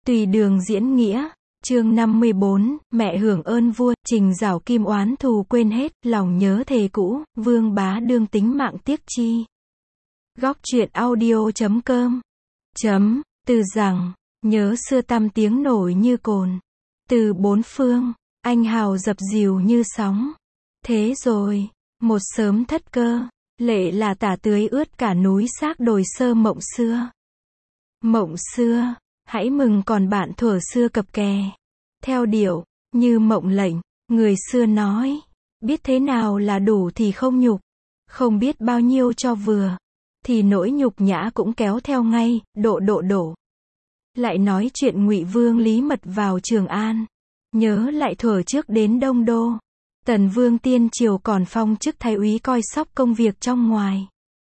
Tùy đường diễn nghĩa, chương 54, mẹ hưởng ơn vua, Trình Giảo Kim oán thù quên hết, lòng nhớ thề cũ, Vương Bá Đương tính mạng tiếc chi. Góc truyện audio.com Từ rằng, nhớ xưa tăm tiếng nổi như cồn. Từ bốn phương, anh hào dập dìu như sóng. Thế rồi, một sớm thất cơ, lệ là tả tưới ướt cả núi xác đồi sơ mộng xưa. Mộng xưa, hãy mừng còn bạn thuở xưa cập kè. Theo điệu, như mộng lệnh, người xưa nói, biết thế nào là đủ thì không nhục, không biết bao nhiêu cho vừa, thì nỗi nhục nhã cũng kéo theo ngay, đổ. Lại nói chuyện Ngụy Vương Lý Mật vào Trường An, nhớ lại thuở trước đến Đông Đô, Tần Vương tiên triều còn phong chức thái úy coi sóc công việc trong ngoài.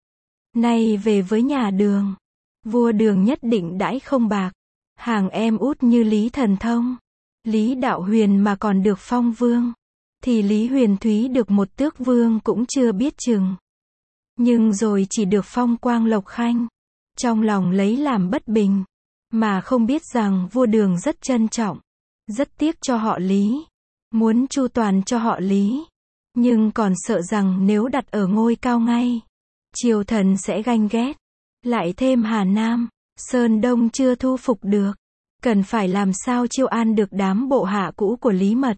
Nay về với nhà Đường, vua Đường nhất định đãi không bạc, hàng em út như Lý Thần Thông, Lý Đạo Huyền mà còn được phong vương, thì Lý Huyền Thúy được một tước vương cũng chưa biết chừng. Nhưng rồi chỉ được phong Quang Lộc Khanh, trong lòng lấy làm bất bình, mà không biết rằng vua Đường rất trân trọng, rất tiếc cho họ Lý, muốn chu toàn cho họ Lý, nhưng còn sợ rằng nếu đặt ở ngôi cao ngay, triều thần sẽ ganh ghét, lại thêm Hà Nam, Sơn Đông chưa thu phục được, cần phải làm sao chiêu an được đám bộ hạ cũ của Lý Mật.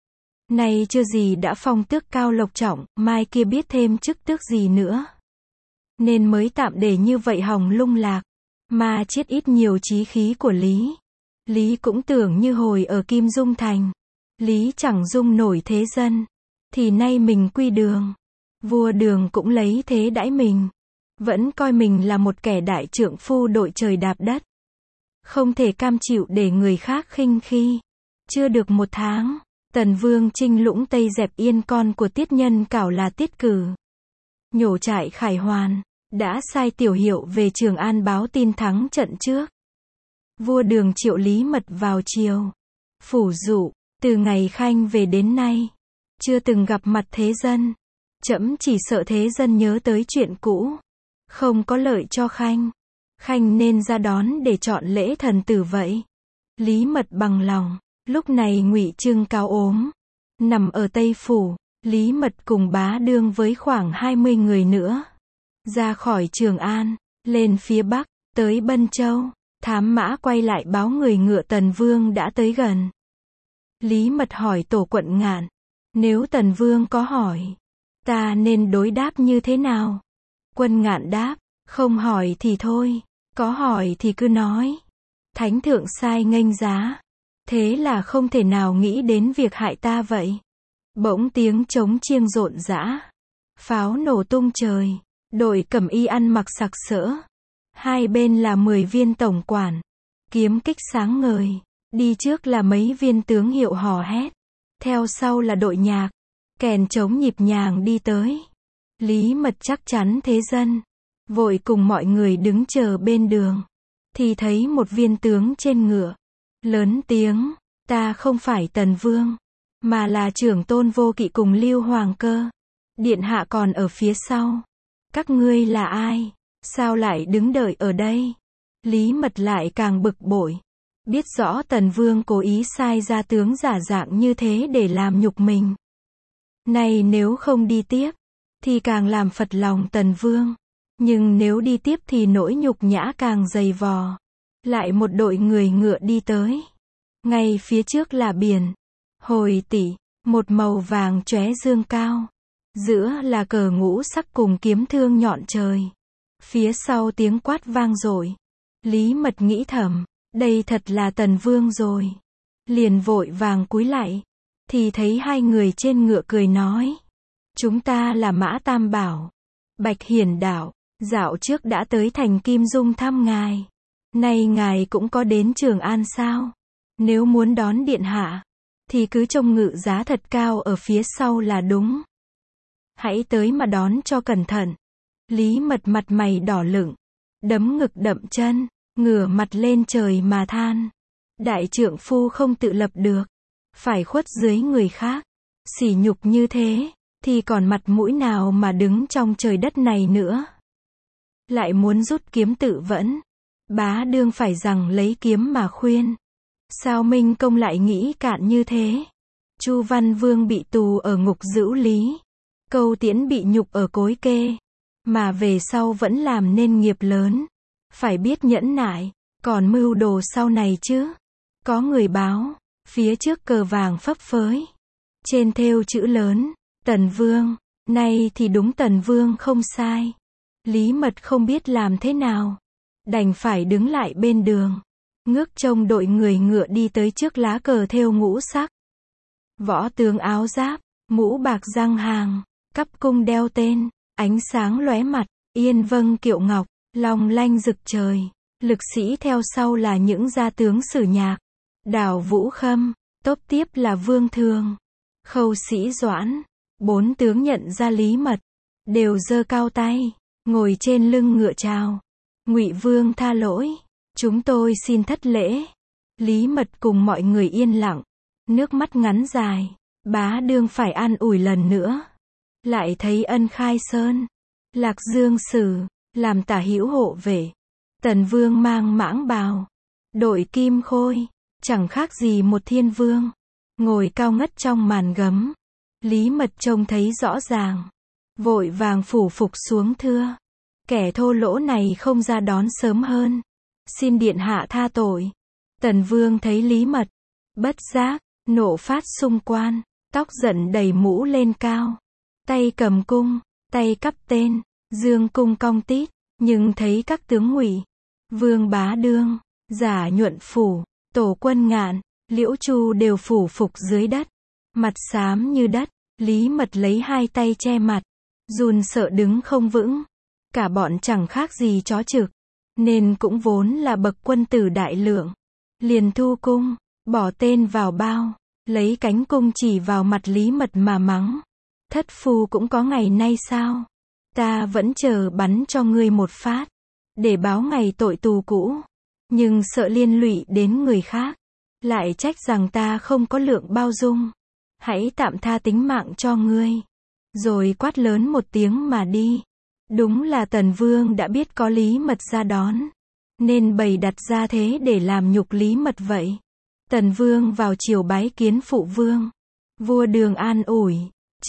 Nay chưa gì đã phong tước cao lộc trọng, mai kia biết thêm chức tước gì nữa. Nên mới tạm để như vậy hòng lung lạc, mà chết ít nhiều chí khí của Lý. Lý cũng tưởng như hồi ở Kim Dung Thành, Lý chẳng dung nổi thế dân, thì nay mình quy Đường, vua Đường cũng lấy thế đãi mình, vẫn coi mình là một kẻ đại trượng phu đội trời đạp đất, không thể cam chịu để người khác khinh khi. Chưa được một tháng, Tần Vương Trinh Lũng Tây dẹp yên con của Tiết Nhân Cảo là Tiết Cử, nhổ trại Khải Hoàn, đã sai tiểu hiệu về Trường An báo tin thắng trận trước. Vua Đường triệu Lý Mật vào triều, phủ dụ, từ ngày Khanh về đến nay, chưa từng gặp mặt thế dân. Trẫm chỉ sợ thế dân nhớ tới chuyện cũ, không có lợi cho Khanh. Khanh nên ra đón để chọn lễ thần tử vậy. Lý Mật bằng lòng. Lúc này Ngụy Trưng Cao ốm, nằm ở Tây Phủ, Lý Mật cùng Bá Đương với khoảng 20 người nữa, ra khỏi Trường An, lên phía Bắc, tới Bân Châu. Thám mã quay lại báo người ngựa Tần Vương đã tới gần. Lý Mật hỏi Tổ Quận Ngạn, nếu Tần Vương có hỏi, ta nên đối đáp như thế nào? Quân Ngạn đáp, không hỏi thì thôi, có hỏi thì cứ nói. Thánh thượng sai nghênh giá, thế là không thể nào nghĩ đến việc hại ta vậy. Bỗng tiếng trống chiêng rộn rã, pháo nổ tung trời, đội cẩm y ăn mặc sặc sỡ, hai bên là 10 viên tổng quản, kiếm kích sáng ngời, đi trước là mấy viên tướng hiệu hò hét, theo sau là đội nhạc, kèn trống nhịp nhàng đi tới. Lý Mật chắc chắn thế dân, vội cùng mọi người đứng chờ bên đường, thì thấy một viên tướng trên ngựa, lớn tiếng, ta không phải Tần Vương, mà là trưởng tôn Vô Kỵ cùng Lưu Hoàng Cơ. Điện hạ còn ở phía sau. Các ngươi là ai? Sao lại đứng đợi ở đây? Lý Mật lại càng bực bội. Biết rõ Tần Vương cố ý sai ra tướng giả dạng như thế để làm nhục mình. Này nếu không đi tiếp, thì càng làm phật lòng Tần Vương. Nhưng nếu đi tiếp thì nỗi nhục nhã càng dày vò. Lại một đội người ngựa đi tới. Ngay phía trước là biển. Hồi tỷ, một màu vàng chóe dương cao. Giữa là cờ ngũ sắc cùng kiếm thương nhọn trời. Phía sau tiếng quát vang dội. Lý Mật nghĩ thầm, đây thật là Tần Vương rồi. Liền vội vàng cúi lại, thì thấy hai người trên ngựa cười nói. Chúng ta là Mã Tam Bảo, Bạch Hiển Đạo, dạo trước đã tới thành Kim Dung thăm ngài. Nay ngài cũng có đến Trường An sao? Nếu muốn đón điện hạ, thì cứ trông ngự giá thật cao ở phía sau là đúng. Hãy tới mà đón cho cẩn thận. Lý Mật mặt mày đỏ lựng, đấm ngực đậm chân, ngửa mặt lên trời mà than. Đại trượng phu không tự lập được, phải khuất dưới người khác, sỉ nhục như thế, thì còn mặt mũi nào mà đứng trong trời đất này nữa. Lại muốn rút kiếm tự vẫn, Bá Đương phải rằng lấy kiếm mà khuyên. Sao Minh Công lại nghĩ cạn như thế? Chu Văn Vương bị tù ở ngục Dữu Lý. Câu Tiễn bị nhục ở Cối Kê. Mà về sau vẫn làm nên nghiệp lớn. Phải biết nhẫn nại, còn mưu đồ sau này chứ. Có người báo, phía trước cờ vàng phấp phới. Trên thêu chữ lớn, Tần Vương. Nay thì đúng Tần Vương không sai. Lý Mật không biết làm thế nào. Đành phải đứng lại bên đường. Ngước trông đội người ngựa đi tới trước lá cờ thêu ngũ sắc. Võ tướng áo giáp, mũ bạc răng hàng, cắp cung đeo tên, ánh sáng lóe mặt, yên vâng kiệu ngọc, long lanh rực trời. Lực sĩ theo sau là những gia tướng Sử Nhạc, Đào Vũ Khâm, tốp tiếp là Vương Thường, Khâu Sĩ Doãn. 4 tướng nhận ra Lý Mật, đều giơ cao tay, ngồi trên lưng ngựa chào. Ngụy Vương tha lỗi, chúng tôi xin thất lễ. Lý Mật cùng mọi người yên lặng, nước mắt ngắn dài. Bá đương phải an ủi lần nữa. Lại thấy Ân Khai Sơn, Lạc Dương Sử, làm tả hữu hộ vệ. Tần Vương mang mãng bào, đội kim khôi, chẳng khác gì một thiên vương. Ngồi cao ngất trong màn gấm. Lý Mật trông thấy rõ ràng, vội vàng phủ phục xuống thưa. Kẻ thô lỗ này không ra đón sớm hơn. Xin điện hạ tha tội. Tần Vương thấy Lý Mật, bất giác, nộ phát xung quan, tóc giận đầy mũ lên cao. Tay cầm cung, tay cắp tên, dương cung cong tít, nhưng thấy các tướng Ngụy, Vương Bá Đương, Giả Nhuận Phủ, Tổ Quân Ngạn, Liễu Chu đều phủ phục dưới đất. Mặt xám như đất, Lý Mật lấy 2 tay che mặt, run sợ đứng không vững. Cả bọn chẳng khác gì chó trực, nên cũng vốn là bậc quân tử đại lượng. Liền thu cung, bỏ tên vào bao, lấy cánh cung chỉ vào mặt Lý Mật mà mắng. Thất phu cũng có ngày nay sao? Ta vẫn chờ bắn cho ngươi một phát, để báo ngày tội tù cũ. Nhưng sợ liên lụy đến người khác, lại trách rằng ta không có lượng bao dung. Hãy tạm tha tính mạng cho ngươi. Rồi quát lớn một tiếng mà đi. Đúng là Tần Vương đã biết có Lý Mật ra đón, nên bày đặt ra thế để làm nhục Lý Mật vậy. Tần Vương vào triều bái kiến phụ vương. Vua Đường an ủi,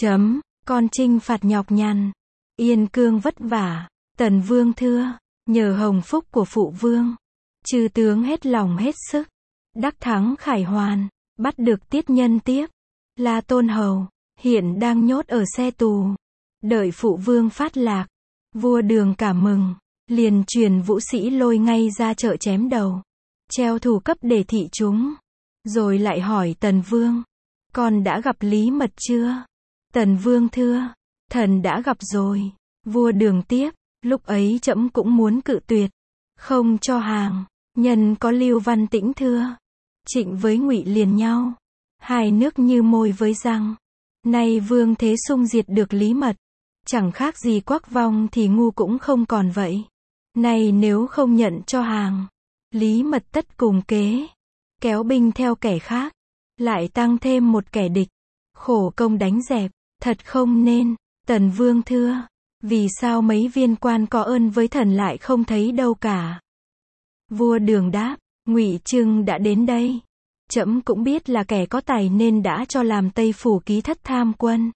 con chinh phạt nhọc nhằn, Yên Cương vất vả. Tần Vương thưa, nhờ hồng phúc của phụ vương, chư tướng hết lòng hết sức, đắc thắng khải hoàn, bắt được Tiết Nhân tiếp. La Tôn Hầu, hiện đang nhốt ở xe tù, đợi phụ vương phát lạc. Vua Đường cảm mừng, liền truyền vũ sĩ lôi ngay ra chợ chém đầu, treo thủ cấp để thị chúng. Rồi lại hỏi Tần Vương, con đã gặp Lý Mật chưa? Tần Vương thưa, thần đã gặp rồi. Vua Đường tiếp, lúc ấy trẫm cũng muốn cự tuyệt, không cho hàng, nhân có Lưu Văn Tĩnh thưa, Trịnh với Ngụy liền nhau, 2 nước như môi với răng. Nay Vương Thế Sung diệt được Lý Mật, chẳng khác gì Quắc Vong thì ngu cũng không còn vậy. Nay nếu không nhận cho hàng, Lý Mật tất cùng kế, kéo binh theo kẻ khác, lại tăng thêm một kẻ địch, khổ công đánh dẹp, thật không nên. Tần Vương thưa, vì sao mấy viên quan có ơn với thần lại không thấy đâu cả? Vua Đường đáp, Ngụy Trưng đã đến đây, trẫm cũng biết là kẻ có tài nên đã cho làm Tây Phủ ký thất tham quân.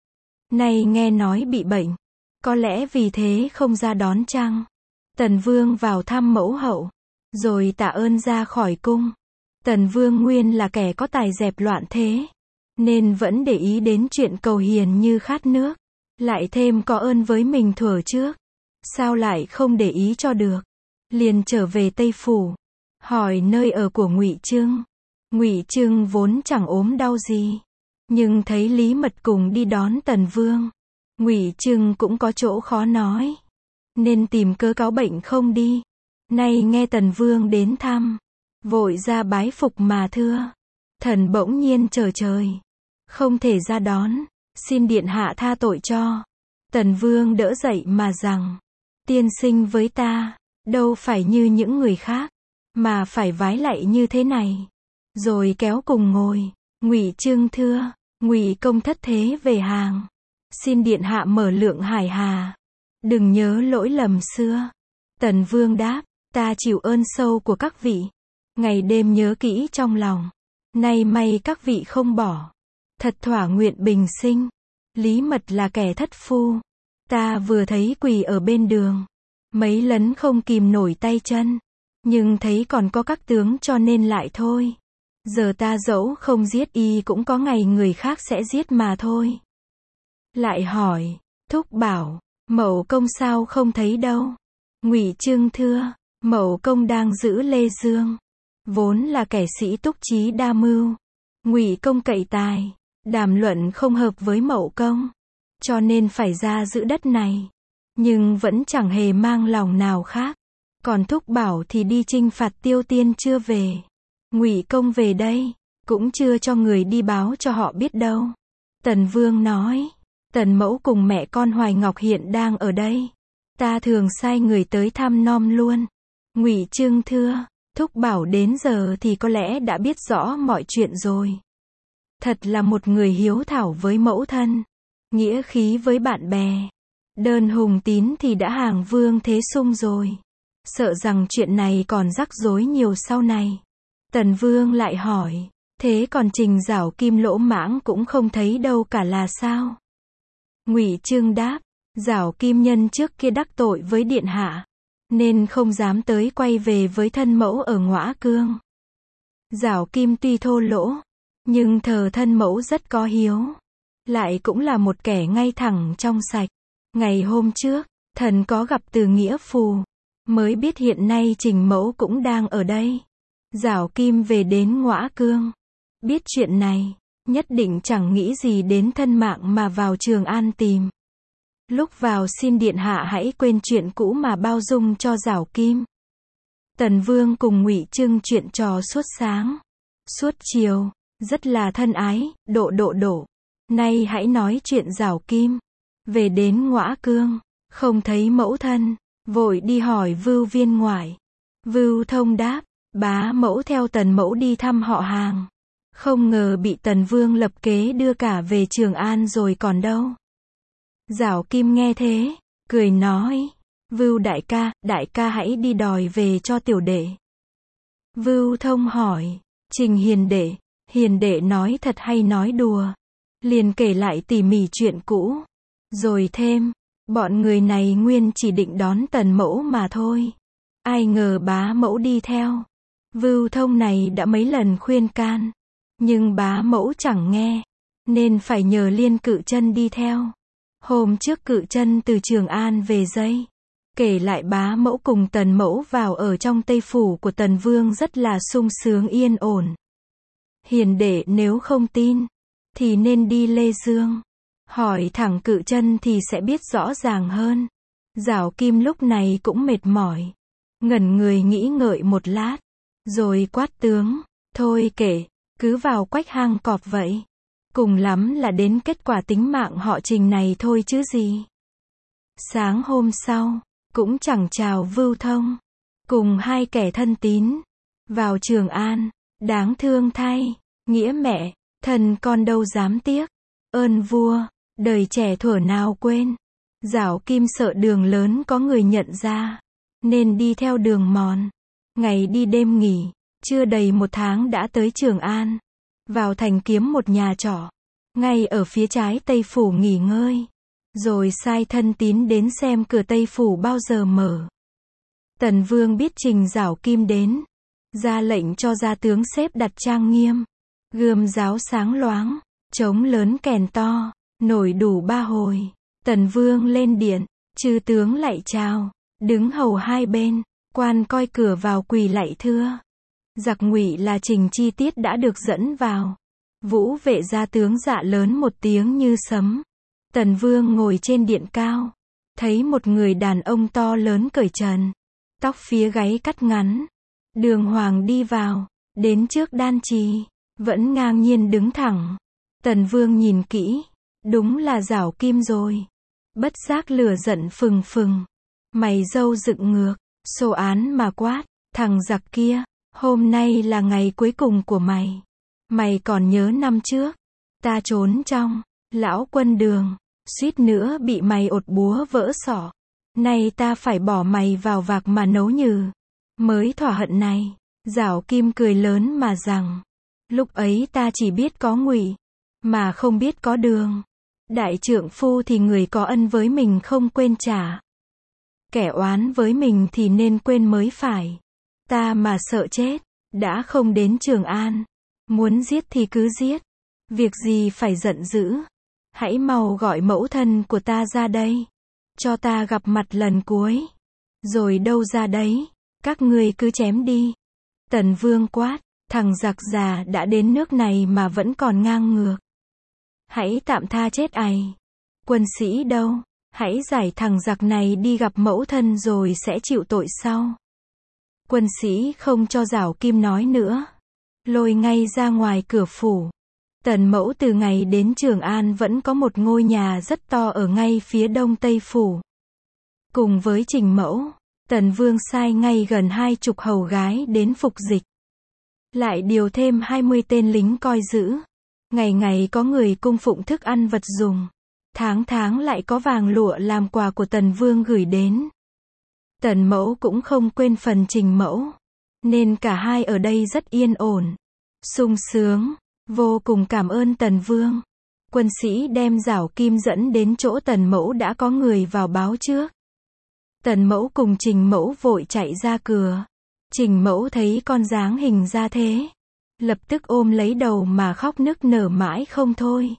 Nay nghe nói bị bệnh, có lẽ vì thế không ra đón chăng? Tần Vương vào thăm mẫu hậu, rồi tạ ơn ra khỏi cung. Tần Vương nguyên là kẻ có tài dẹp loạn thế, nên vẫn để ý đến chuyện cầu hiền như khát nước, lại thêm có ơn với mình thuở trước, sao lại không để ý cho được? Liền trở về Tây Phủ, hỏi nơi ở của Ngụy Trưng. Ngụy Trưng vốn chẳng ốm đau gì, nhưng thấy Lý Mật cùng đi đón Tần Vương, Ngụy Trưng cũng có chỗ khó nói, nên tìm cớ cáo bệnh không đi. Nay nghe Tần Vương đến thăm, vội ra bái phục mà thưa, thần bỗng nhiên chờ trời, không thể ra đón, xin điện hạ tha tội cho. Tần Vương đỡ dậy mà rằng, tiên sinh với ta, đâu phải như những người khác, mà phải vái lạy như thế này. Rồi kéo cùng ngồi. Ngụy Trưng thưa, Ngụy công thất thế về hàng, xin điện hạ mở lượng hải hà, đừng nhớ lỗi lầm xưa. Tần Vương đáp, ta chịu ơn sâu của các vị, ngày đêm nhớ kỹ trong lòng. Nay may các vị không bỏ. Thật thỏa nguyện bình sinh. Lý Mật là kẻ thất phu. Ta vừa thấy quỳ ở bên đường. Mấy lấn không kìm nổi tay chân. Nhưng thấy còn có các tướng cho nên lại thôi. Giờ ta dẫu không giết y cũng có ngày người khác sẽ giết mà thôi. Lại hỏi, thúc bảo, Mậu công sao không thấy đâu? Ngụy Trưng thưa, Mậu công đang giữ Lê Dương. Vốn là kẻ sĩ túc trí đa mưu. Ngụy công cậy tài, đàm luận không hợp với Mậu công, cho nên phải ra giữ đất này. Nhưng vẫn chẳng hề mang lòng nào khác. Còn thúc bảo thì đi chinh phạt Tiêu Tiên chưa về. Ngụy công về đây, cũng chưa cho người đi báo cho họ biết đâu. Tần Vương nói, Tần mẫu cùng mẹ con Hoài Ngọc hiện đang ở đây. Ta thường sai người tới thăm nom luôn. Ngụy Trưng thưa, thúc bảo đến giờ thì có lẽ đã biết rõ mọi chuyện rồi. Thật là một người hiếu thảo với mẫu thân, nghĩa khí với bạn bè. Đơn hùng tín thì đã hàng Vương Thế Sung rồi. Sợ rằng chuyện này còn rắc rối nhiều sau này. Tần Vương lại hỏi, thế còn Trình Giảo Kim lỗ mãng cũng không thấy đâu cả là sao? Ngụy Trưng đáp, Giảo Kim nhân trước kia đắc tội với điện hạ, nên không dám tới quay về với thân mẫu ở Ngõa Cương. Giảo Kim tuy thô lỗ, nhưng thờ thân mẫu rất có hiếu, lại cũng là một kẻ ngay thẳng trong sạch. Ngày hôm trước, thần có gặp Từ Nghĩa Phù, mới biết hiện nay Trình mẫu cũng đang ở đây. Giảo Kim về đến Ngõa Cương, biết chuyện này, nhất định chẳng nghĩ gì đến thân mạng mà vào Trường An tìm. Lúc vào xin điện hạ hãy quên chuyện cũ mà bao dung cho Giảo Kim. Tần Vương cùng Ngụy Trưng chuyện trò suốt sáng, suốt chiều, rất là thân ái, độ. Nay hãy nói chuyện Giảo Kim. Về đến Ngõa Cương, không thấy mẫu thân, vội đi hỏi Vưu Viên Ngoại. Vưu Thông đáp, bá mẫu theo Tần mẫu đi thăm họ hàng. Không ngờ bị Tần Vương lập kế đưa cả về Trường An rồi còn đâu. Giảo Kim nghe thế, cười nói, Vưu đại ca hãy đi đòi về cho tiểu đệ. Vưu Thông hỏi, Trình hiền đệ nói thật hay nói đùa? Liền kể lại tỉ mỉ chuyện cũ. Rồi thêm, bọn người này nguyên chỉ định đón Tần mẫu mà thôi. Ai ngờ bá mẫu đi theo. Vưu Thông này đã mấy lần khuyên can, nhưng bá mẫu chẳng nghe, nên phải nhờ Liên Cự Chân đi theo. Hôm trước Cự Chân từ Trường An về dây, kể lại bá mẫu cùng Tần mẫu vào ở trong Tây Phủ của Tần Vương rất là sung sướng yên ổn. Hiền đệ nếu không tin, thì nên đi Lê Dương, hỏi thẳng Cự Chân thì sẽ biết rõ ràng hơn. Giảo Kim lúc này cũng mệt mỏi, ngẩn người nghĩ ngợi một lát, rồi quát tướng, thôi kệ, cứ vào quách hang cọp vậy. Cùng lắm là đến kết quả tính mạng họ Trình này thôi chứ gì. Sáng hôm sau, cũng chẳng chào Vưu Thông, cùng hai kẻ thân tín, vào Trường An. Đáng thương thay, nghĩa mẹ, thần con đâu dám tiếc, ơn vua, đời trẻ thuở nào quên. Giảo Kim sợ đường lớn có người nhận ra, nên đi theo đường mòn, ngày đi đêm nghỉ, chưa đầy 1 tháng đã tới Trường An. Vào thành kiếm một nhà trọ, ngay ở phía trái Tây Phủ nghỉ ngơi, rồi sai thân tín đến xem cửa Tây Phủ bao giờ mở. Tần Vương biết Trình Giảo Kim đến, ra lệnh cho gia tướng xếp đặt trang nghiêm, gươm giáo sáng loáng, trống lớn kèn to, nổi đủ 3 hồi. Tần Vương lên điện, chư tướng lạy chào, đứng hầu hai bên, quan coi cửa vào quỳ lạy thưa. Giặc Ngụy là Trình Chi Tiết đã được dẫn vào. Vũ vệ gia tướng dạ lớn một tiếng như sấm. Tần Vương ngồi trên điện cao, thấy một người đàn ông to lớn cởi trần, tóc phía gáy cắt ngắn, đường hoàng đi vào, đến trước đan trì, vẫn ngang nhiên đứng thẳng. Tần Vương nhìn kỹ, đúng là Giảo Kim rồi. Bất giác lửa giận phừng phừng, mày râu dựng ngược, xô án mà quát, thằng giặc kia, hôm nay là ngày cuối cùng của mày. Mày còn nhớ năm trước, ta trốn trong lão quân đường, suýt nữa bị mày ột búa vỡ sọ. Nay ta phải bỏ mày vào vạc mà nấu nhừ, mới thỏa hận này. Giảo Kim cười lớn mà rằng, lúc ấy ta chỉ biết có Ngụy, mà không biết có Đường. Đại trượng phu thì người có ân với mình không quên trả. Kẻ oán với mình thì nên quên mới phải. Ta mà sợ chết, đã không đến Trường An. Muốn giết thì cứ giết. Việc gì phải giận dữ. Hãy mau gọi mẫu thân của ta ra đây. Cho ta gặp mặt lần cuối. Rồi đâu ra đấy, các ngươi cứ chém đi. Tần Vương quát, thằng giặc già đã đến nước này mà vẫn còn ngang ngược. Hãy tạm tha chết ày. Quân sĩ đâu, hãy giải thằng giặc này đi gặp mẫu thân rồi sẽ chịu tội sau. Quân sĩ không cho Giảo Kim nói nữa. Lôi ngay ra ngoài cửa phủ. Tần mẫu từ ngày đến Trường An vẫn có một ngôi nhà rất to ở ngay phía đông tây phủ. Cùng với Trình mẫu, Tần Vương sai ngay gần 20 hầu gái đến phục dịch. Lại điều thêm 20 tên lính coi giữ. Ngày ngày có người cung phụng thức ăn vật dùng. Tháng tháng lại có vàng lụa làm quà của Tần Vương gửi đến. Tần mẫu cũng không quên phần Trình mẫu. Nên cả hai ở đây rất yên ổn, sung sướng, vô cùng cảm ơn Tần Vương. Quân sĩ đem Giảo Kim dẫn đến chỗ Tần mẫu đã có người vào báo trước. Tần mẫu cùng Trình mẫu vội chạy ra cửa. Trình mẫu thấy con dáng hình ra thế, lập tức ôm lấy đầu mà khóc nức nở mãi không thôi.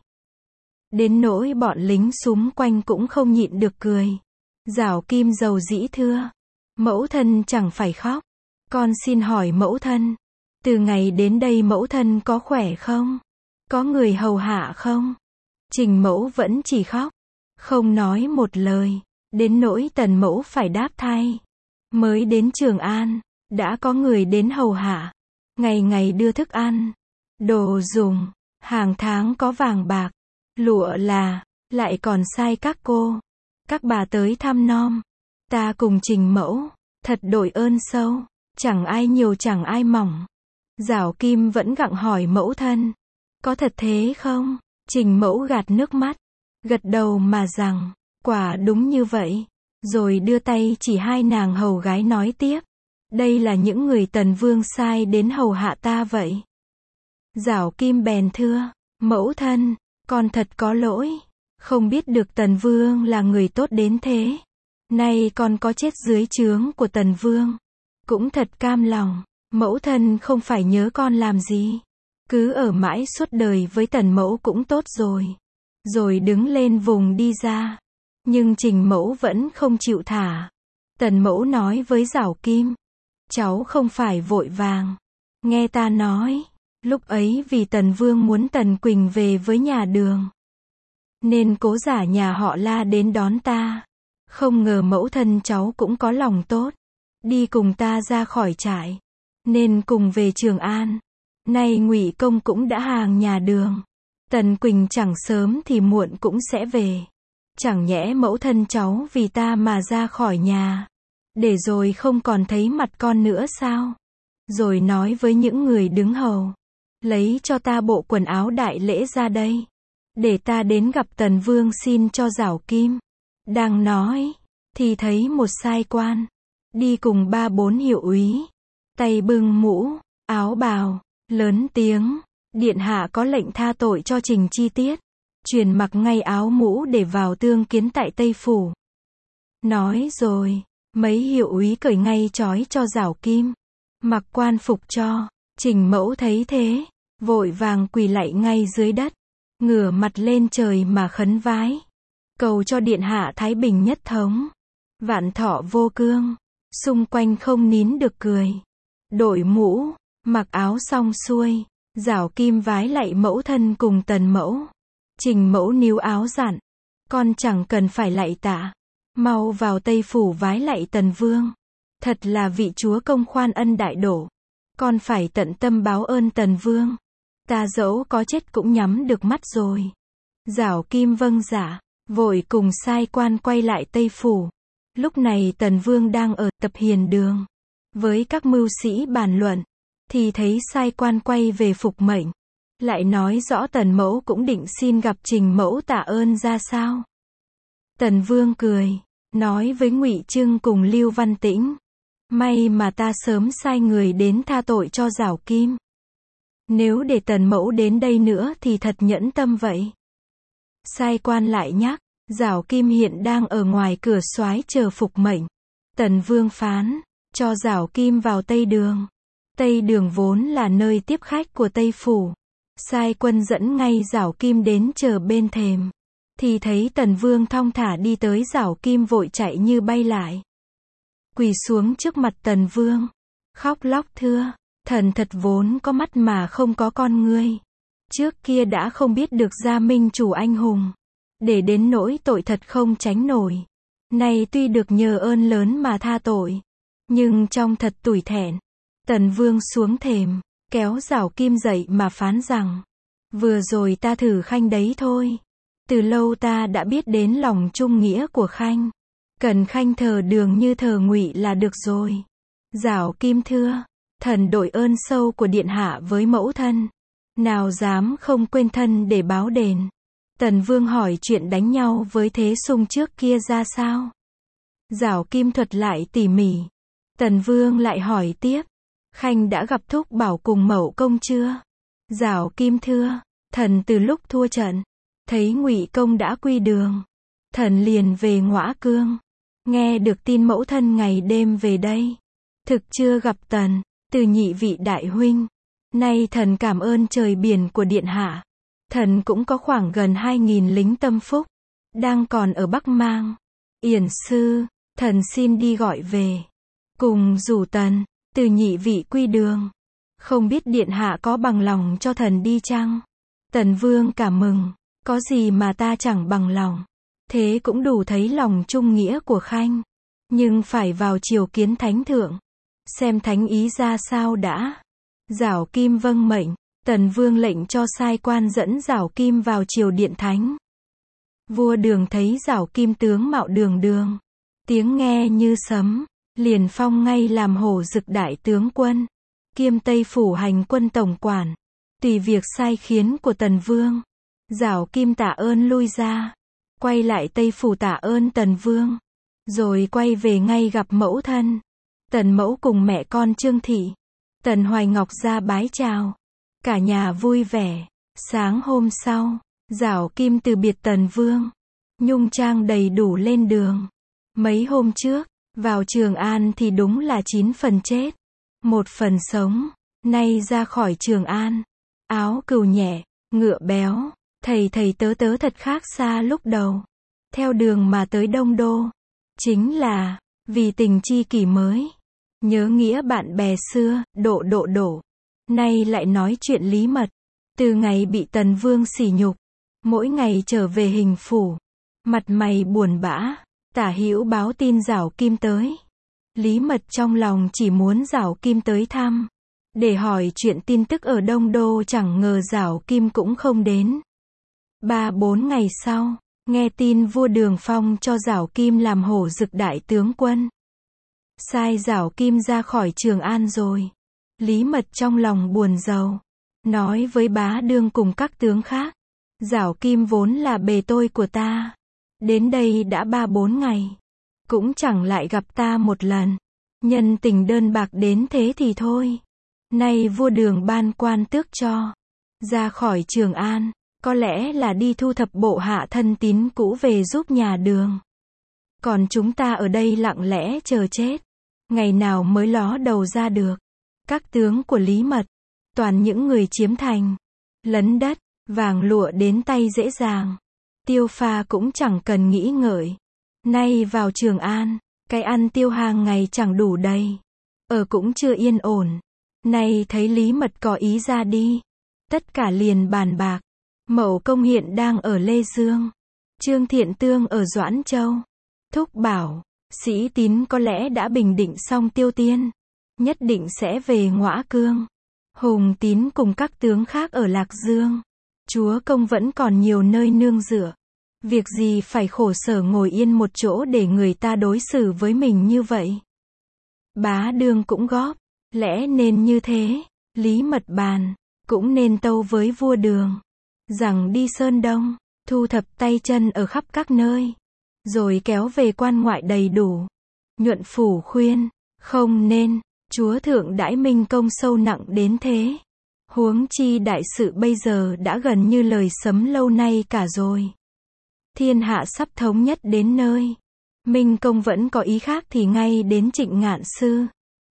Đến nỗi bọn lính xúm quanh cũng không nhịn được cười. Giảo Kim dầu dĩ thưa, mẫu thân chẳng phải khóc. Con xin hỏi mẫu thân, từ ngày đến đây mẫu thân có khỏe không? Có người hầu hạ không? Trình mẫu vẫn chỉ khóc, không nói một lời, đến nỗi Tần mẫu phải đáp thay. Mới đến Trường An, đã có người đến hầu hạ, ngày ngày đưa thức ăn, đồ dùng, hàng tháng có vàng bạc, lụa là, lại còn sai các cô, các bà tới thăm nom. Ta cùng Trình mẫu, thật đội ơn sâu, chẳng ai nhiều chẳng ai mỏng. Giảo Kim vẫn gặng hỏi mẫu thân, có thật thế không? Trình mẫu gạt nước mắt, gật đầu mà rằng, quả đúng như vậy. Rồi đưa tay chỉ hai nàng hầu gái nói tiếp, đây là những người Tần Vương sai đến hầu hạ ta vậy. Giảo Kim bèn thưa, mẫu thân, con thật có lỗi, không biết được Tần Vương là người tốt đến thế. Nay con có chết dưới trướng của Tần Vương, cũng thật cam lòng. Mẫu thân không phải nhớ con làm gì, cứ ở mãi suốt đời với Tần mẫu cũng tốt rồi. Rồi đứng lên vùng đi ra. Nhưng Trình mẫu vẫn không chịu thả. Tần mẫu nói với Giảo Kim, cháu không phải vội vàng. Nghe ta nói, lúc ấy vì Tần Vương muốn Tần Quỳnh về với nhà Đường, nên cố giả nhà họ La đến đón ta. Không ngờ mẫu thân cháu cũng có lòng tốt, đi cùng ta ra khỏi trại, nên cùng về Trường An. Nay Ngụy công cũng đã hàng nhà Đường, Tần Quỳnh chẳng sớm thì muộn cũng sẽ về. Chẳng nhẽ mẫu thân cháu vì ta mà ra khỏi nhà, để rồi không còn thấy mặt con nữa sao? Rồi nói với những người đứng hầu, lấy cho ta bộ quần áo đại lễ ra đây, để ta đến gặp Tần Vương xin cho Giảo Kim. Đang nói, thì thấy một sai quan, đi cùng 3-4 hiệu úy, tay bưng mũ, áo bào, lớn tiếng, điện hạ có lệnh tha tội cho Trình Chi Tiết. Truyền mặc ngay áo mũ để vào tương kiến tại Tây Phủ. Nói rồi, mấy hiệu úy cởi ngay trói cho Giảo Kim, mặc quan phục cho. Trình mẫu thấy thế, vội vàng quỳ lạy ngay dưới đất, ngửa mặt lên trời mà khấn vái, cầu cho điện hạ thái bình nhất thống, vạn thọ vô cương. Xung quanh không nín được cười. Đội mũ, mặc áo xong xuôi, Giảo Kim vái lạy mẫu thân cùng Tần mẫu. Trình mẫu níu áo dặn, con chẳng cần phải lạy tạ, mau vào Tây Phủ vái lạy Tần Vương. Thật là vị chúa công khoan ân đại độ, con phải tận tâm báo ơn Tần Vương. Ta dẫu có chết cũng nhắm được mắt rồi. Giảo Kim vâng dạ, vội cùng sai quan quay lại Tây Phủ. Lúc này Tần Vương đang ở tập hiền đường, với các mưu sĩ bàn luận, thì thấy sai quan quay về phục mệnh. Lại nói rõ Tần mẫu cũng định xin gặp Trình mẫu tạ ơn ra sao. Tần Vương cười, nói với Ngụy Trưng cùng Lưu Văn Tĩnh, May mà ta sớm sai người đến tha tội cho Giảo Kim. Nếu để Tần Mẫu đến đây nữa thì thật nhẫn tâm vậy. Sai quan lại nhắc, Giảo Kim hiện đang ở ngoài cửa soái chờ phục mệnh. Tần Vương phán, cho Giảo Kim vào Tây Đường. Tây Đường vốn là nơi tiếp khách của Tây Phủ. Sai quân dẫn ngay Giảo Kim đến chờ bên thềm. Thì thấy Tần Vương thong thả đi tới, Giảo Kim vội chạy như bay lại. Quỳ xuống trước mặt Tần Vương. Khóc lóc thưa, thần thật vốn có mắt mà không có con ngươi. Trước kia đã không biết được gia minh chủ anh hùng. Để đến nỗi tội thật không tránh nổi. Nay tuy được nhờ ơn lớn mà tha tội. Nhưng trong thật tủi thẹn. Tần Vương xuống thềm, kéo Giảo Kim dậy mà phán rằng. Vừa rồi ta thử khanh đấy thôi. Từ lâu ta đã biết đến lòng trung nghĩa của khanh. Cần khanh thờ Đường như thờ Ngụy là được rồi. Giảo Kim thưa, thần đội ơn sâu của điện hạ với mẫu thân. Nào dám không quên thân để báo đền. Tần Vương hỏi chuyện đánh nhau với Thế Sung trước kia ra sao. Giảo Kim thuật lại tỉ mỉ. Tần Vương lại hỏi tiếp, khanh đã gặp Thúc Bảo cùng Mậu Công chưa? Giảo Kim thưa, thần từ lúc thua trận, thấy Ngụy Công đã quy đường, thần liền về Ngõa Cương. Nghe được tin mẫu thân ngày đêm về đây, thực chưa gặp Tần, từ nhị vị đại huynh. Nay thần cảm ơn trời biển của điện hạ. Thần cũng có khoảng gần 2.000 lính tâm phúc, đang còn ở Bắc Mang. Yển sư, thần xin đi gọi về, cùng rủ Tần, từ nhị vị quy đường. Không biết điện hạ có bằng lòng cho thần đi chăng? Tần Vương cảm mừng, có gì mà ta chẳng bằng lòng. Thế cũng đủ thấy lòng trung nghĩa của khanh. Nhưng phải vào triều kiến thánh thượng, xem thánh ý ra sao đã. Giảo Kim vâng mệnh. Tần Vương lệnh cho sai quan dẫn Giảo Kim vào triều điện thánh. Vua Đường thấy Giảo Kim tướng mạo đường đường, tiếng nghe như sấm, liền phong ngay làm Hổ Dực đại tướng quân, kiêm Tây Phủ hành quân tổng quản, tùy việc sai khiến của Tần Vương. Giảo Kim tạ ơn lui ra, quay lại Tây Phủ tạ ơn Tần Vương, rồi quay về ngay gặp mẫu thân. Tần Mẫu cùng mẹ con Trương Thị, Tần Hoài Ngọc ra bái chào. Cả nhà vui vẻ. Sáng hôm sau, Giảo Kim từ biệt Tần Vương, nhung trang đầy đủ lên đường. Mấy hôm trước, vào Trường An thì đúng là 9 phần chết, 1 phần sống. Nay ra khỏi Trường An, áo cừu nhẹ, ngựa béo, thầy tớ thật khác xa lúc đầu. Theo đường mà tới Đông Đô, chính là vì tình tri kỷ mới, nhớ nghĩa bạn bè xưa, độ. Nay lại nói chuyện Lý Mật. Từ ngày bị Tần Vương sỉ nhục, mỗi ngày trở về hình phủ, mặt mày buồn bã. Tả Hữu báo tin Giảo Kim tới. Lý Mật trong lòng chỉ muốn Giảo Kim tới thăm, để hỏi chuyện tin tức ở Đông Đô, chẳng ngờ Giảo Kim cũng không đến. 3-4 ngày sau, nghe tin vua Đường phong cho Giảo Kim làm Hổ Dực đại tướng quân, sai Giảo Kim ra khỏi Trường An rồi. Lý Mật trong lòng buồn rầu, nói với bá đương cùng các tướng khác, Giảo Kim vốn là bề tôi của ta, đến đây đã 3-4 ngày, cũng chẳng lại gặp ta một lần. Nhân tình đơn bạc đến thế thì thôi. Nay vua Đường ban quan tước cho, ra khỏi Trường An, có lẽ là đi thu thập bộ hạ thân tín cũ về giúp nhà Đường. Còn chúng ta ở đây lặng lẽ chờ chết, ngày nào mới ló đầu ra được. Các tướng của Lý Mật, toàn những người chiếm thành, lấn đất, vàng lụa đến tay dễ dàng. Tiêu pha cũng chẳng cần nghĩ ngợi. Nay vào Trường An, cái ăn tiêu hàng ngày chẳng đủ đầy. Ở cũng chưa yên ổn. Nay thấy Lý Mật có ý ra đi, tất cả liền bàn bạc. Mậu Công hiện đang ở Lê Dương, Trương Thiện Tương ở Doãn Châu. Thúc bảo, Sĩ Tín có lẽ đã bình định xong Tiêu Tiên, nhất định sẽ về Ngõa Cương. Hùng Tín cùng các tướng khác ở Lạc Dương. Chúa công vẫn còn nhiều nơi nương dựa. Việc gì phải khổ sở ngồi yên một chỗ để người ta đối xử với mình như vậy. Bá đương cũng góp, lẽ nên như thế. Lý Mật bàn, cũng nên tâu với vua Đường, rằng đi Sơn Đông, thu thập tay chân ở khắp các nơi, rồi kéo về quan ngoại đầy đủ. Nhuận Phủ khuyên, Không nên, chúa thượng đãi Minh Công sâu nặng đến thế. Huống chi đại sự bây giờ đã gần như lời sấm lâu nay cả rồi. Thiên hạ sắp thống nhất đến nơi. Minh Công vẫn có ý khác thì ngay đến Trịnh Ngạn sư.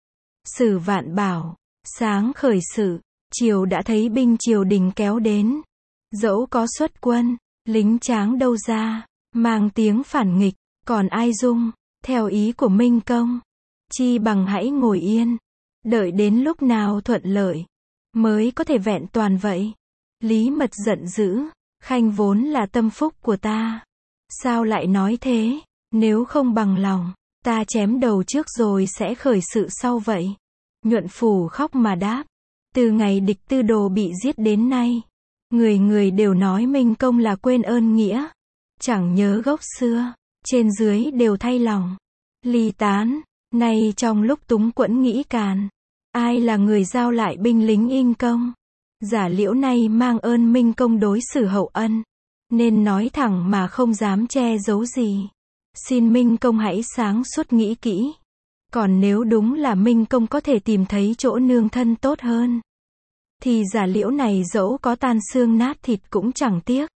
Sử Vạn bảo, sáng khởi sự, chiều đã thấy binh triều đình kéo đến. Dẫu có xuất quân, lính tráng đâu ra, mang tiếng phản nghịch, còn ai dung, theo ý của Minh Công. Chi bằng hãy ngồi yên, đợi đến lúc nào thuận lợi, mới có thể vẹn toàn vậy. Lý Mật giận dữ, Khanh vốn là tâm phúc của ta. Sao lại nói thế, nếu không bằng lòng, ta chém đầu trước rồi sẽ khởi sự sau vậy. Nhuận Phủ khóc mà đáp, từ ngày địch Tư Đồ bị giết đến nay, người người đều nói Minh Công là quên ơn nghĩa, chẳng nhớ gốc xưa, trên dưới đều thay lòng, ly tán. Nay trong lúc túng quẫn nghĩ càn, ai là người giao lại binh lính Inh Công? Giả Liễu này mang ơn Minh Công đối xử hậu ân, nên nói thẳng mà không dám che giấu gì. Xin Minh Công hãy sáng suốt nghĩ kỹ. Còn nếu đúng là Minh Công có thể tìm thấy chỗ nương thân tốt hơn, thì Giả Liễu này dẫu có tan xương nát thịt cũng chẳng tiếc.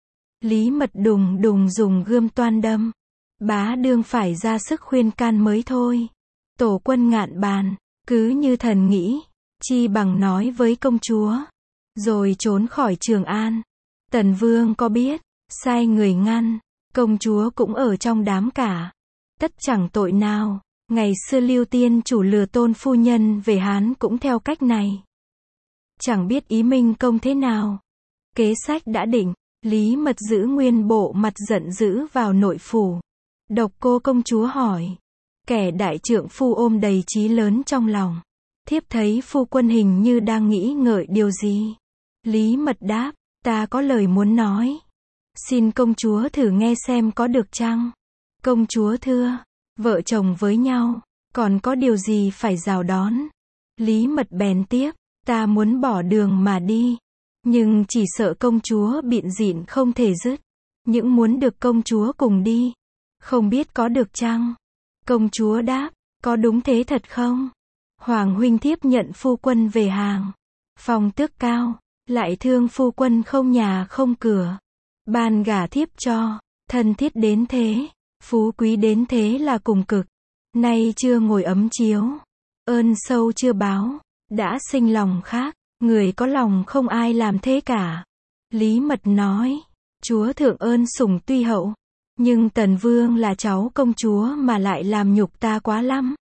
Lý Mật đùng đùng dùng gươm toan đâm. Bá đương phải ra sức khuyên can mới thôi. Tổ quân Ngạn bàn, cứ như thần nghĩ, chi bằng nói với công chúa, rồi trốn khỏi Trường An. Tần Vương có biết, sai người ngăn, công chúa cũng ở trong đám cả. Tất chẳng tội nào, ngày xưa Lưu Tiên chủ lừa Tôn phu nhân về Hán cũng theo cách này. Chẳng biết ý Minh Công thế nào. Kế sách đã định, Lý Mật giữ nguyên bộ mặt giận dữ vào nội phủ. Độc Cô công chúa hỏi. Kẻ đại trượng phu ôm đầy chí lớn trong lòng. Thiếp thấy phu quân hình như đang nghĩ ngợi điều gì. Lý Mật đáp, ta có lời muốn nói. Xin công chúa thử nghe xem có được chăng? Công chúa thưa, vợ chồng với nhau, còn có điều gì phải rào đón? Lý Mật bèn tiếp, ta muốn bỏ đường mà đi. Nhưng chỉ sợ công chúa bịn dịn không thể dứt. Những muốn được công chúa cùng đi. Không biết có được chăng? Công chúa đáp, có đúng thế thật không? Hoàng huynh thiếp nhận phu quân về hàng. Phong tước cao, lại thương phu quân không nhà không cửa. Ban gả thiếp cho, thân thiết đến thế, phú quý đến thế là cùng cực. Nay chưa ngồi ấm chiếu, ơn sâu chưa báo, đã sinh lòng khác, người có lòng không ai làm thế cả. Lý Mật nói, chúa thượng ơn sủng tuy hậu, nhưng Tần Vương là cháu công chúa mà lại làm nhục ta quá lắm.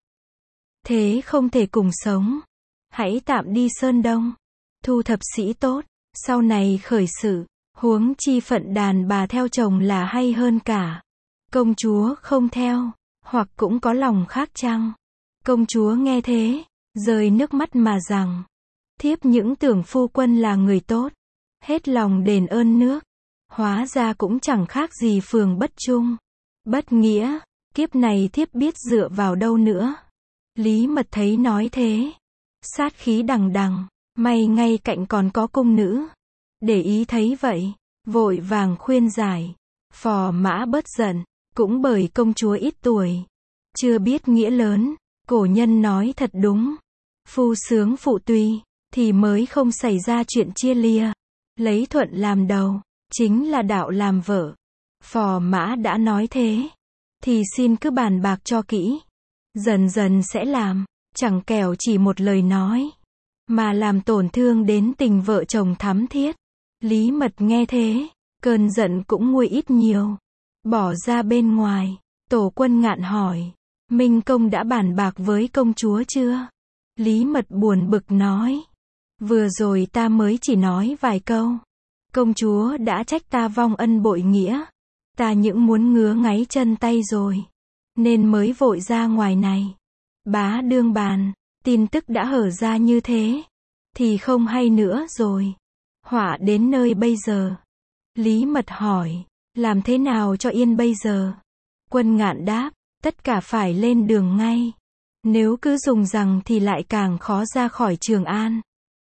Thế không thể cùng sống. Hãy tạm đi Sơn Đông, thu thập sĩ tốt, sau này khởi sự, huống chi phận đàn bà theo chồng là hay hơn cả. Công chúa không theo, hoặc cũng có lòng khác chăng? Công chúa nghe thế, rơi nước mắt mà rằng, thiếp những tưởng phu quân là người tốt, hết lòng đền ơn nước, hóa ra cũng chẳng khác gì phường bất trung, bất nghĩa, kiếp này thiếp biết dựa vào đâu nữa. Lý Mật thấy nói thế, sát khí đằng đằng, may ngay cạnh còn có cung nữ, để ý thấy vậy, vội vàng khuyên giải, phò mã bớt giận, cũng bởi công chúa ít tuổi, chưa biết nghĩa lớn, cổ nhân nói thật đúng, phu sướng phụ tùy, thì mới không xảy ra chuyện chia lìa, lấy thuận làm đầu, chính là đạo làm vợ. Phò mã đã nói thế, thì xin cứ bàn bạc cho kỹ, dần dần sẽ làm, chẳng kẻo chỉ một lời nói, mà làm tổn thương đến tình vợ chồng thắm thiết. Lý Mật nghe thế, cơn giận cũng nguôi ít nhiều, bỏ ra bên ngoài. Tổ quân Ngạn hỏi, Minh Công đã bàn bạc với công chúa chưa? Lý Mật buồn bực nói, vừa rồi ta mới chỉ nói vài câu, công chúa đã trách ta vong ân bội nghĩa, ta những muốn ngứa ngáy chân tay rồi, nên mới vội ra ngoài này. Bá đương bàn, tin tức đã hở ra như thế, thì không hay nữa rồi. Họa đến nơi bây giờ. Lý Mật hỏi, làm thế nào cho yên bây giờ? Quân Ngạn đáp, tất cả phải lên đường ngay. Nếu cứ dùng rằng thì lại càng khó ra khỏi Trường An.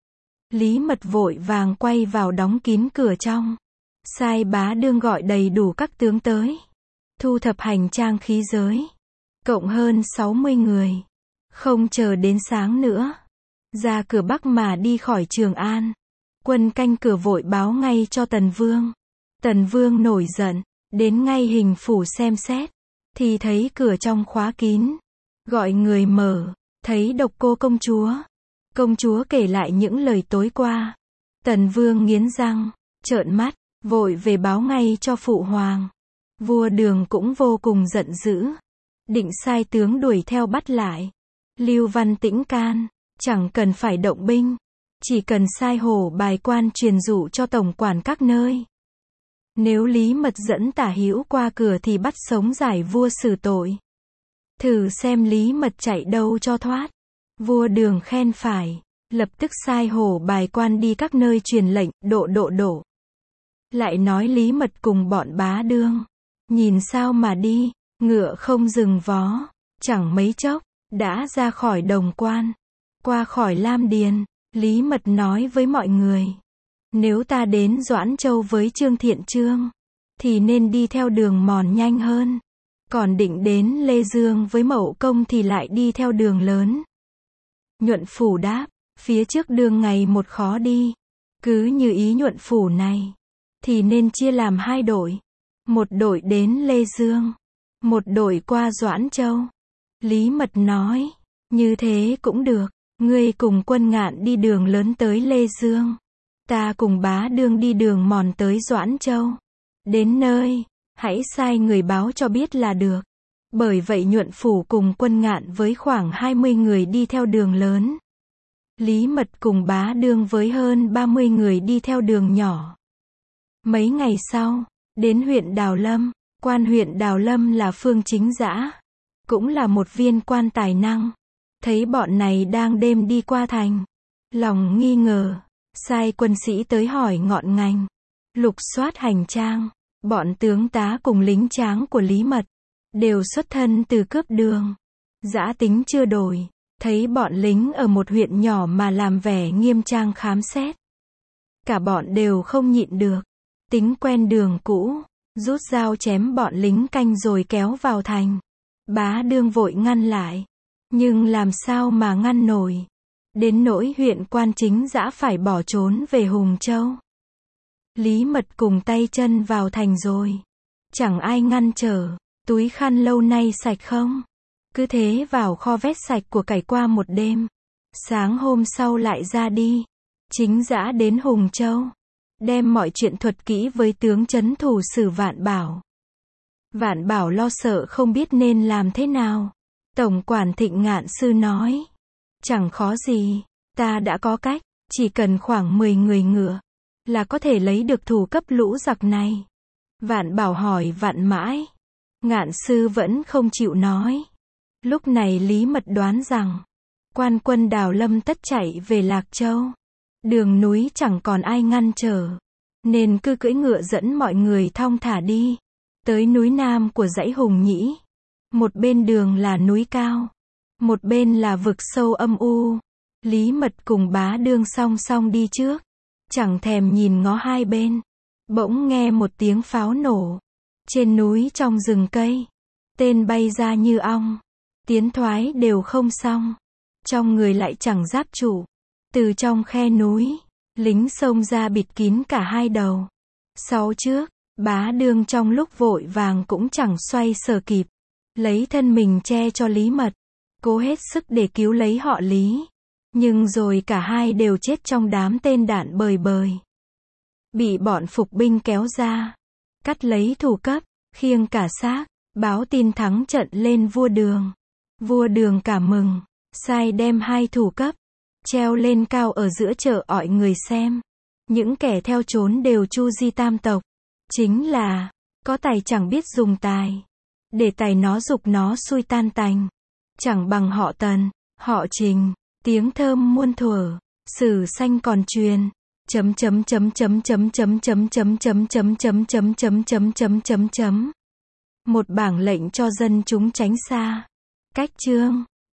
Lý Mật vội vàng quay vào đóng kín cửa trong. Sai bá đương gọi đầy đủ các tướng tới. Thu thập hành trang khí giới. Cộng hơn 60 người. Không chờ đến sáng nữa, ra cửa Bắc mà đi khỏi Trường An. Quân canh cửa vội báo ngay cho Tần Vương. Tần Vương nổi giận, đến ngay hình phủ xem xét, thì thấy cửa trong khóa kín. Gọi người mở, thấy Độc Cô công chúa. Công chúa kể lại những lời tối qua. Tần Vương nghiến răng, trợn mắt, vội về báo ngay cho phụ hoàng. Vua Đường cũng vô cùng giận dữ, định sai tướng đuổi theo bắt lại. Lưu Văn Tĩnh can, chẳng cần phải động binh, chỉ cần sai hổ bài quan truyền dụ cho tổng quản các nơi. Nếu Lý Mật dẫn Tả Hữu qua cửa thì bắt sống giải vua xử tội. Thử xem Lý Mật chạy đâu cho thoát. Vua Đường khen phải, lập tức sai hổ bài quan đi các nơi truyền lệnh, độ. Lại nói Lý Mật cùng bọn Bá Đương, nhìn sao mà đi, ngựa không dừng vó, chẳng mấy chốc, đã ra khỏi Đồng Quan, qua khỏi Lam Điền. Lý Mật nói với mọi người, nếu ta đến Doãn Châu với Trương Thiện Trương, thì nên đi theo đường mòn nhanh hơn. Còn định đến Lê Dương với Mậu Công thì lại đi theo đường lớn. Nhuận Phủ đáp, phía trước đường ngày một khó đi. Cứ như ý Nhuận Phủ này, thì nên chia làm 2 đội. Một đội đến Lê Dương, một đội qua Doãn Châu. Lý Mật nói, như thế cũng được. Ngươi cùng Quân Ngạn đi đường lớn tới Lê Dương, ta cùng Bá Đương đi đường mòn tới Doãn Châu. Đến nơi, hãy sai người báo cho biết là được. Bởi vậy Nhuận Phủ cùng Quân Ngạn với khoảng 20 người đi theo đường lớn. Lý Mật cùng Bá Đương với hơn 30 người đi theo đường nhỏ. Mấy ngày sau, đến huyện Đào Lâm. Quan huyện Đào Lâm là Phương Chính Dã, cũng là một viên quan tài năng. Thấy bọn này đang đêm đi qua thành, lòng nghi ngờ, sai quân sĩ tới hỏi ngọn ngành, lục soát hành trang. Bọn tướng tá cùng lính tráng của Lý Mật đều xuất thân từ cướp đường. Dã tính chưa đổi, thấy bọn lính ở một huyện nhỏ mà làm vẻ nghiêm trang khám xét. Cả bọn đều không nhịn được, tính quen đường cũ, rút dao chém bọn lính canh rồi kéo vào thành. Bá Đương vội ngăn lại, nhưng làm sao mà ngăn nổi. Đến nỗi huyện Quan Chính Dã phải bỏ trốn về Hùng Châu. Lý Mật cùng tay chân vào thành rồi, chẳng ai ngăn trở. Túi khăn lâu nay sạch không? Cứ thế vào kho vét sạch của cải qua một đêm. Sáng hôm sau lại ra đi. Chính Dã đến Hùng Châu, đem mọi chuyện thuật kỹ với tướng trấn thủ sử Vạn Bảo. Vạn Bảo lo sợ không biết nên làm thế nào. Tổng quản Thịnh Ngạn Sư nói, chẳng khó gì, ta đã có cách, chỉ cần khoảng 10 người ngựa, là có thể lấy được thủ cấp lũ giặc này. Vạn Bảo hỏi vạn mãi, Ngạn Sư vẫn không chịu nói. Lúc này Lý Mật đoán rằng, quan quân Đào Lâm tất chạy về Lạc Châu. Đường núi chẳng còn ai ngăn trở, nên cứ cưỡi ngựa dẫn mọi người thong thả đi, tới núi Nam của dãy Hùng Nhĩ. Một bên đường là núi cao, một bên là vực sâu âm u. Lý Mật cùng Bá Đương song song đi trước, chẳng thèm nhìn ngó hai bên. Bỗng nghe một tiếng pháo nổ. Trên núi trong rừng cây, tên bay ra như ong, tiến thoái đều không xong. Trong người lại chẳng giáp trụ. Từ trong khe núi, lính xông ra bịt kín cả hai đầu. Sau trước, Bá Đương trong lúc vội vàng cũng chẳng xoay sở kịp, lấy thân mình che cho Lý Mật, cố hết sức để cứu lấy họ Lý. Nhưng rồi cả hai đều chết trong đám tên đạn bời bời. Bị bọn phục binh kéo ra, cắt lấy thủ cấp, khiêng cả xác, báo tin thắng trận lên vua Đường. Vua Đường cảm mừng, sai đem 2 thủ cấp, treo lên cao ở giữa chợ ọi người xem. Những kẻ theo trốn đều Chu Di tam tộc. Chính là, có tài chẳng biết dùng tài. Để tài nó dục nó xui tan tành. Chẳng bằng họ Tần, họ Trình, tiếng thơm muôn thuở, sử sanh còn truyền. Một bảng lệnh cho dân chúng tránh xa. Cách chương